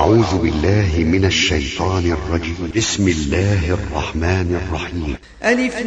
أعوذ بالله من الشيطان الرجيم. بسم الله الرحمن الرحيم. ألف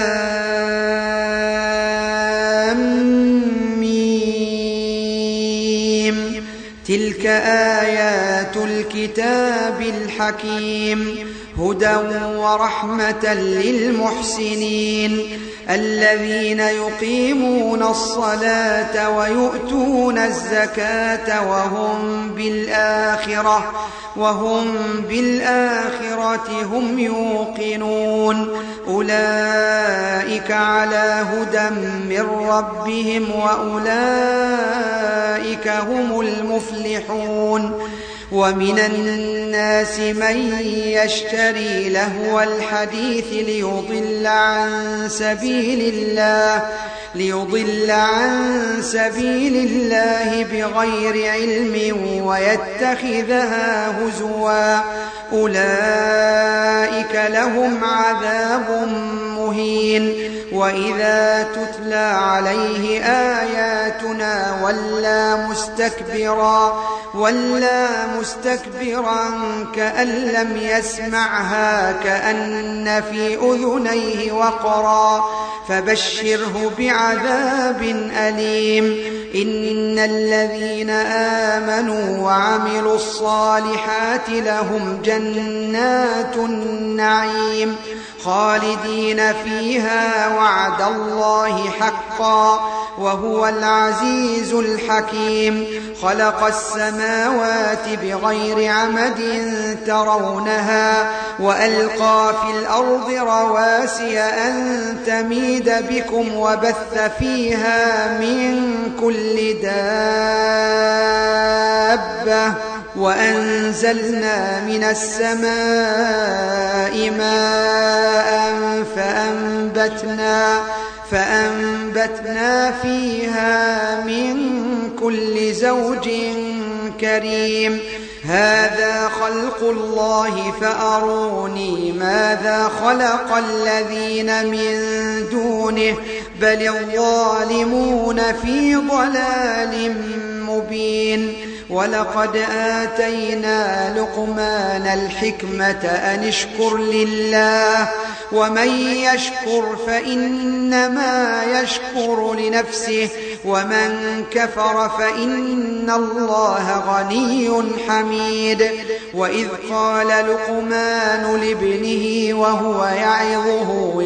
لام ميم. تلك آيات الكتاب الحكيم هدى ورحمة للمحسنين الذين يقيمون الصلاة ويؤتون الزكاة وهم بالآخرة هم يوقنون أولئك على هدى من ربهم وأولئك هم المفلحون ومن الناس من يشتري لهو الحديث ليضل عن سبيل الله بغير علم ويتخذها هزوا أولئك لهم عذاب مهين وإذا تتلى عليه آياتنا ولى مستكبرا كأن لم يسمعها كأن في أذنيه وقرا فبشره بعذاب أليم إن الذين آمنوا وعملوا الصالحات لهم جنات النعيم خالدين فيها وعد الله حقا وهو العزيز الحكيم خلق السماوات بغير عمد ترونها وألقى في الأرض رواسي أن تميد بكم وبث فيها من كل دابة وأنزلنا من السماء ماء فأنبتنا فيها من كل زوج كريم هذا خلق الله فأروني ماذا خلق الذين من دونه بل الظالمون في ضلال مبين ولقد آتينا لقمان الحكمة أن اشكر لله ومن يشكر فإنما يشكر لنفسه ومن كفر فإن الله غني حميد وإذ قال لقمان لابنه وهو يعظه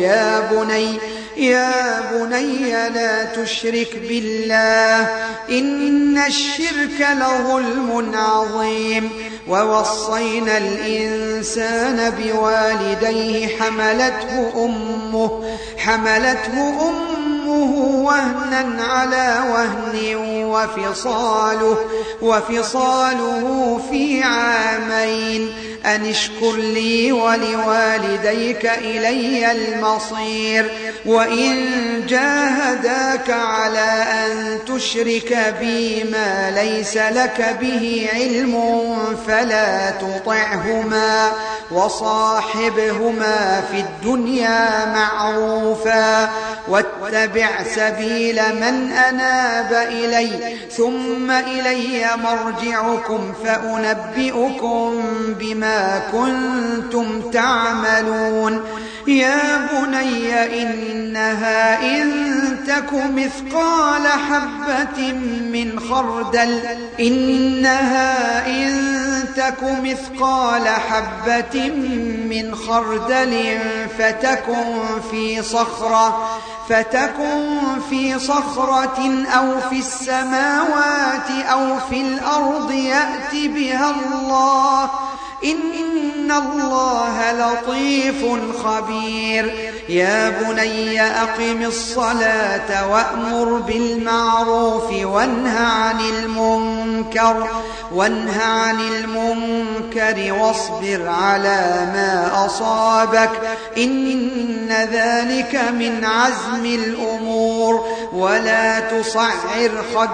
يا بني لا تشرك بالله إن الشرك لظلم عظيم ووصينا الإنسان بوالديه حملته أمه وهنا على وهن وفصاله في عامين أن اشكر لي ولوالديك إلي المصير وإن جاهداك على أن تشرك بي ما ليس لك به علم فلا تطعهما وصاحبهما في الدنيا معروفا واتبع سبيل من أناب إلي ثم إلي مرجعكم فأنبئكم بما كنتم تعملون يا بني إنها إن تك مثقال حبة من خردل فتكن في صخرة أو في السماوات أو في الأرض يأت بها الله إن الله لطيف خبير يا بني أقم الصلاة وأمر بالمعروف وانه عن المنكر واصبر على ما أصابك إن ذلك من عزم الأمور ولا تصعر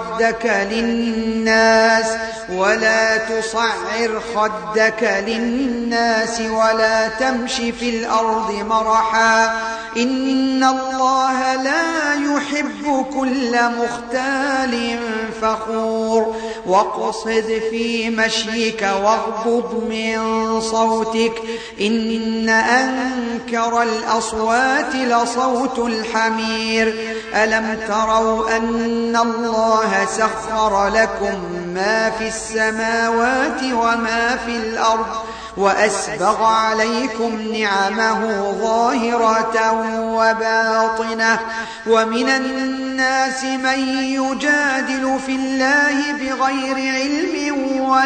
خدك للناس ولا تمش في الأرض مرحا إن الله لا يحب كل مختال فخور واقصد في مشيك واغضض من صوتك إن أنكر الأصوات لصوت الحمير ألم تروا أن الله سخر لكم ما في السماوات وما في الأرض وأسبغ عليكم نعمه ظاهرة وباطنة ومن الناس من يجادل في الله بغير علم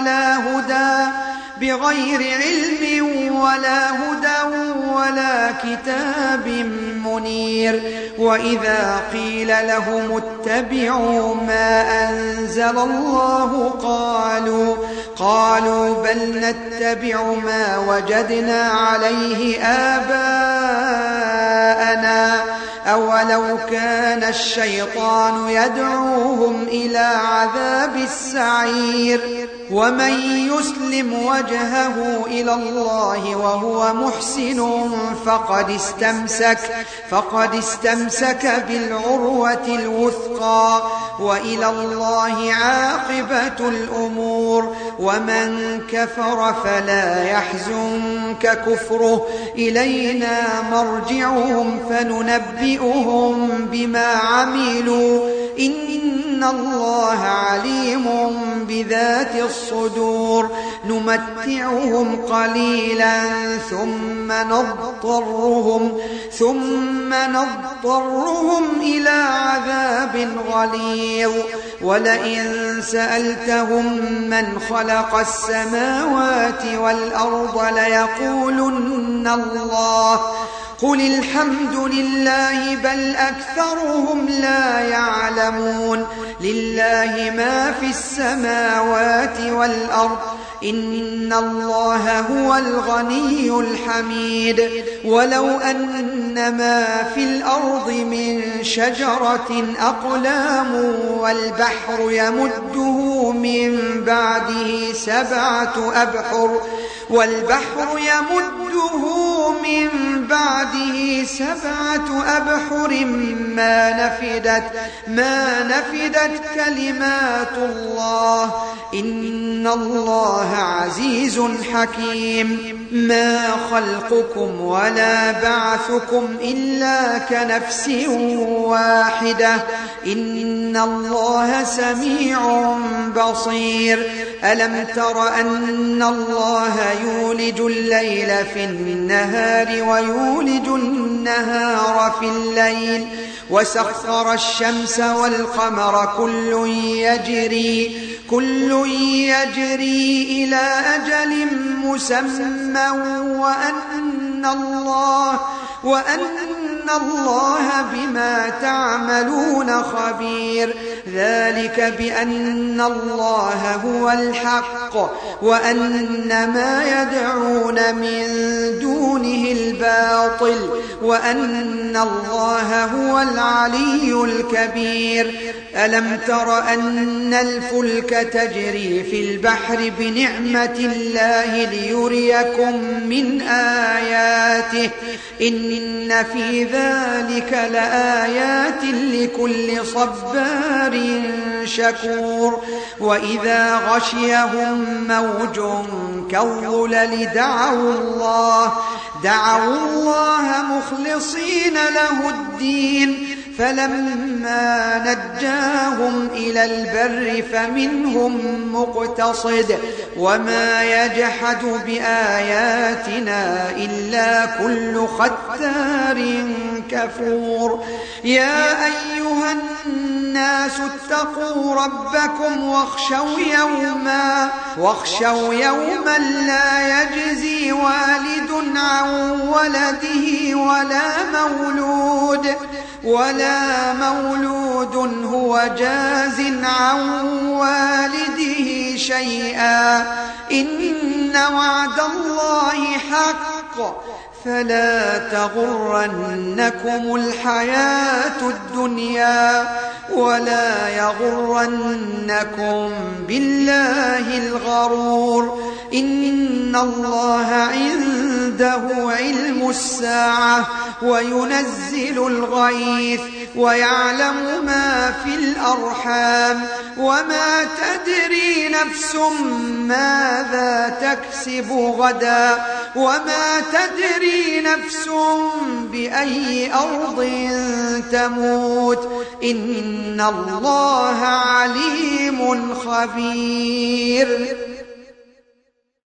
ولا هدى ولا كتاب منير وإذا قيل لهم اتبعوا ما أنزل الله قالوا بل نتبع ما وجدنا عليه آباءنا أولو كان الشيطان يدعوهم إلى عذاب السعير ومن يسلم وجهه إلى الله وهو محسن فقد استمسك بالعروة الوثقى وإلى الله عاقبة الأمور ومن كفر فلا يحزنك كفره إلينا مرجعهم فننبئهم بما عملوا إن الله عليم بذات الصدور نمتعهم قليلا ثم نضطرهم إلى عذاب غليظ ولئن سألتهم من خلق السماوات والأرض ليقولن الله قل الحمد لله بل أكثرهم لا يعلمون لله ما في السماوات والأرض إن الله هو الغني الحميد ولو أن ما في الأرض من شجرة أقلام والبحر يمده من بعده سبعة أبحر ما نفدت كلمات الله إن الله عزيز حكيم ما خلقكم ولا بعثكم إلا كنفس واحدة إن الله سميع بصير ألم تر أن الله يولج الليل في النهار ويولج النهار في الليل وسخر الشمس والقمر كل يجري إلى أجل مسمى وأن الله بما تعملون خبير ذلك بأن الله هو الحق وأن ما يدعون من دونه الباطل وأن الله هو العلي الكبير ألم تر أن الفلك تجري في البحر بنعمة الله ليريكم من آياته إن في ذلك لآيات لكل صبار شكور وإذا غشيهم موج كالظلل دعوا الله مخلصين له الدين فلما نجاهم إلى البر فمنهم مقتصد وما يجحد بآياتنا إلا كل ختار كفور يا أيها الناس اتقوا ربكم واخشوا يوما لا يجزي والد عن ولده ولا مولود هو جاز عن والده شيئا إن وعد الله حق فلا تغرنكم الحياة الدنيا ولا يغرنكم بالله الغرور إن الله عنده علم الساعة وينزل الغيث ويعلم ما في الأرحام وما تدري نفس ماذا تكسب غدا وما تدري نفس بأي أرض تموت إن الله عليم خبير